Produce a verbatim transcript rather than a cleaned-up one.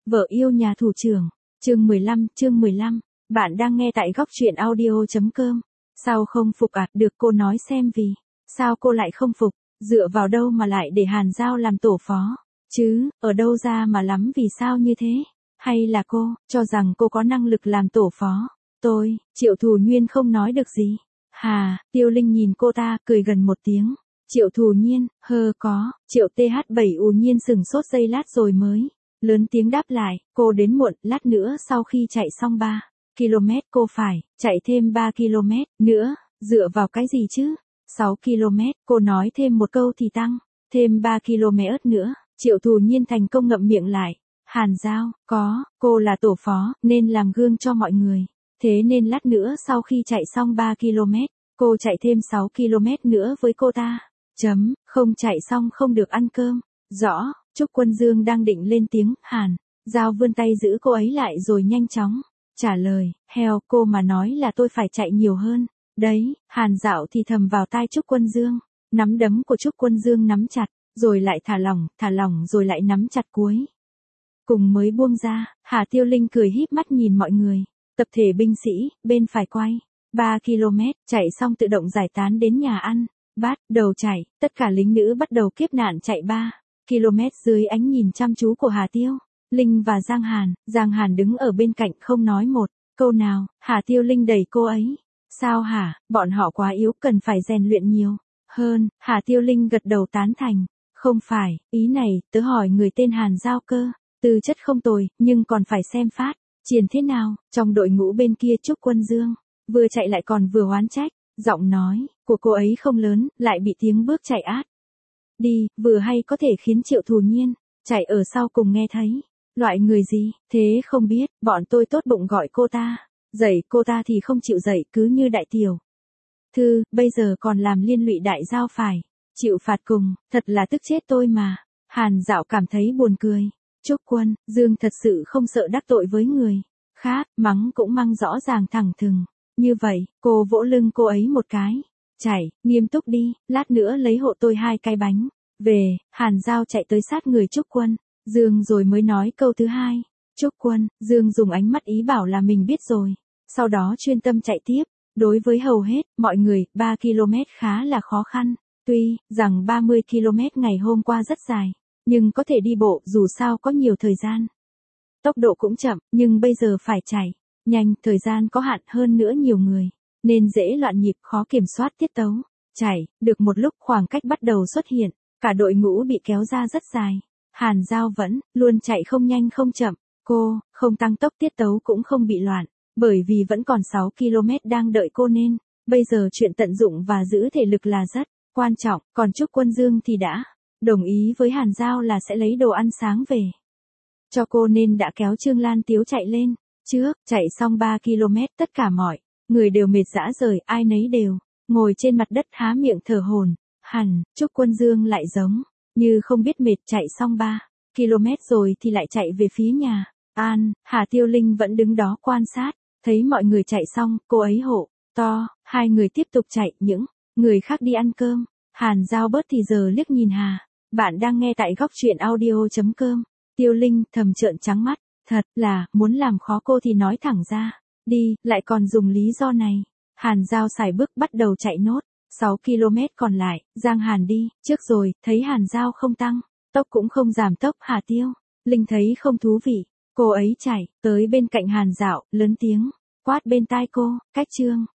Vợ yêu nhà thủ trưởng. Chương mười lăm, chương mười lăm. Bạn đang nghe tại góc truyện audio.com. Sao không phục à? Được, cô nói xem vì sao cô lại không phục, dựa vào đâu mà lại để Hàn Giao làm tổ phó, chứ, ở đâu ra mà lắm vì sao như thế? Hay là cô, cho rằng cô có năng lực làm tổ phó? Tôi, Triệu Thù Nhiên không nói được gì. Hà, Tiêu Linh nhìn cô ta, cười gần một tiếng. Triệu Thù Nhiên, hơ có, Triệu tê hát bảy ù nhiên sừng sốt giây lát rồi mới lớn tiếng đáp lại, cô đến muộn, lát nữa sau khi chạy xong ba ki lô mét cô phải chạy thêm ba ki lô mét nữa, dựa vào cái gì chứ? sáu ki lô mét, cô nói thêm một câu thì tăng thêm ba ki lô mét nữa. Triệu Thù Nhiên thành công ngậm miệng lại. Hàn Giao, có, cô là tổ phó, nên làm gương cho mọi người. Thế nên lát nữa sau khi chạy xong ba ki lô mét, cô chạy thêm sáu ki lô mét nữa với cô ta. Chấm, không chạy xong không được ăn cơm. Rõ, Trúc Quân Dương đang định lên tiếng, Hàn Giao vươn tay giữ cô ấy lại rồi nhanh chóng trả lời, heo, cô mà nói là tôi phải chạy nhiều hơn. Đấy, Hàn Dạo thì thầm vào tai Trúc Quân Dương. Nắm đấm của Trúc Quân Dương nắm chặt, rồi lại thả lỏng, thả lỏng rồi lại nắm chặt cuối cùng mới buông ra. Hà Tiêu Linh cười híp mắt nhìn mọi người. Tập thể binh sĩ, bên phải quay. ba ki lô mét, chạy xong tự động giải tán đến nhà ăn. Bát, đầu chạy, tất cả lính nữ bắt đầu kiếp nạn chạy ba ki lô mét dưới ánh nhìn chăm chú của Hà Tiêu Linh và Giang Hàn. Giang Hàn đứng ở bên cạnh không nói một câu nào. Hà Tiêu Linh đẩy cô ấy. Sao hả, bọn họ quá yếu, cần phải rèn luyện nhiều hơn. Hà Tiêu Linh gật đầu tán thành. Không phải, ý này, tớ hỏi người tên Hàn Giao cơ. Tư chất không tồi, nhưng còn phải xem phát triển thế nào. Trong đội ngũ bên kia Trúc Quân Dương vừa chạy lại còn vừa oán trách. Giọng nói của cô ấy không lớn, lại bị tiếng bước chạy át đi, vừa hay có thể khiến Triệu Thù Nhiên chạy ở sau cùng nghe thấy. Loại người gì, thế không biết, bọn tôi tốt bụng gọi cô ta, dạy cô ta thì không chịu dạy, cứ như đại tiểu thư, bây giờ còn làm liên lụy đại giao phải chịu phạt cùng, thật là tức chết tôi mà. Hàn Dạo cảm thấy buồn cười. Trúc Quân Dương thật sự không sợ đắc tội với người khác, mắng cũng mắng rõ ràng thẳng thừng. Như vậy, cô vỗ lưng cô ấy một cái. Chạy, nghiêm túc đi, lát nữa lấy hộ tôi hai cái bánh. Về, Hàn Giao chạy tới sát người Trúc Quân Dương rồi mới nói câu thứ hai. Trúc Quân Dương dùng ánh mắt ý bảo là mình biết rồi. Sau đó chuyên tâm chạy tiếp. Đối với hầu hết, mọi người, ba ki lô mét khá là khó khăn. Tuy rằng ba mươi ki lô mét ngày hôm qua rất dài, nhưng có thể đi bộ, dù sao có nhiều thời gian. Tốc độ cũng chậm, nhưng bây giờ phải chạy nhanh, thời gian có hạn, hơn nữa nhiều người nên dễ loạn nhịp, khó kiểm soát tiết tấu. Chạy được một lúc, khoảng cách bắt đầu xuất hiện, cả đội ngũ bị kéo ra rất dài. Hàn Giao vẫn luôn chạy không nhanh không chậm, cô không tăng tốc, tiết tấu cũng không bị loạn, bởi vì vẫn còn sáu ki lô mét đang đợi cô, nên bây giờ chuyện tận dụng và giữ thể lực là rất quan trọng. Còn Trúc Quân Dương thì đã đồng ý với Hàn Giao là sẽ lấy đồ ăn sáng về cho cô, nên đã kéo Trương Lan Tiếu chạy lên trước. Chạy xong ba ki lô mét, tất cả mọi người đều mệt rã rời, ai nấy đều ngồi trên mặt đất há miệng thở hổn hển. Trúc Quân Dương lại giống như không biết mệt, chạy xong ba ki lô mét rồi thì lại chạy về phía nhà An. Hà Tiêu Linh vẫn đứng đó quan sát, thấy mọi người chạy xong, cô ấy hộ to, hai người tiếp tục chạy, những người khác đi ăn cơm. Hàn Giao bớt thì giờ liếc nhìn Hà. Bạn đang nghe tại góc truyện audio.com. Tiêu Linh thầm trợn trắng mắt, thật là, muốn làm khó cô thì nói thẳng ra đi, lại còn dùng lý do này. Hàn Giao sải bước bắt đầu chạy nốt sáu ki lô mét còn lại. Giang Hàn đi trước rồi, thấy Hàn Giao không tăng tốc cũng không giảm tốc. Hà Tiêu Linh thấy không thú vị, cô ấy chạy tới bên cạnh Hàn Dạo, lớn tiếng quát bên tai cô, cách Trương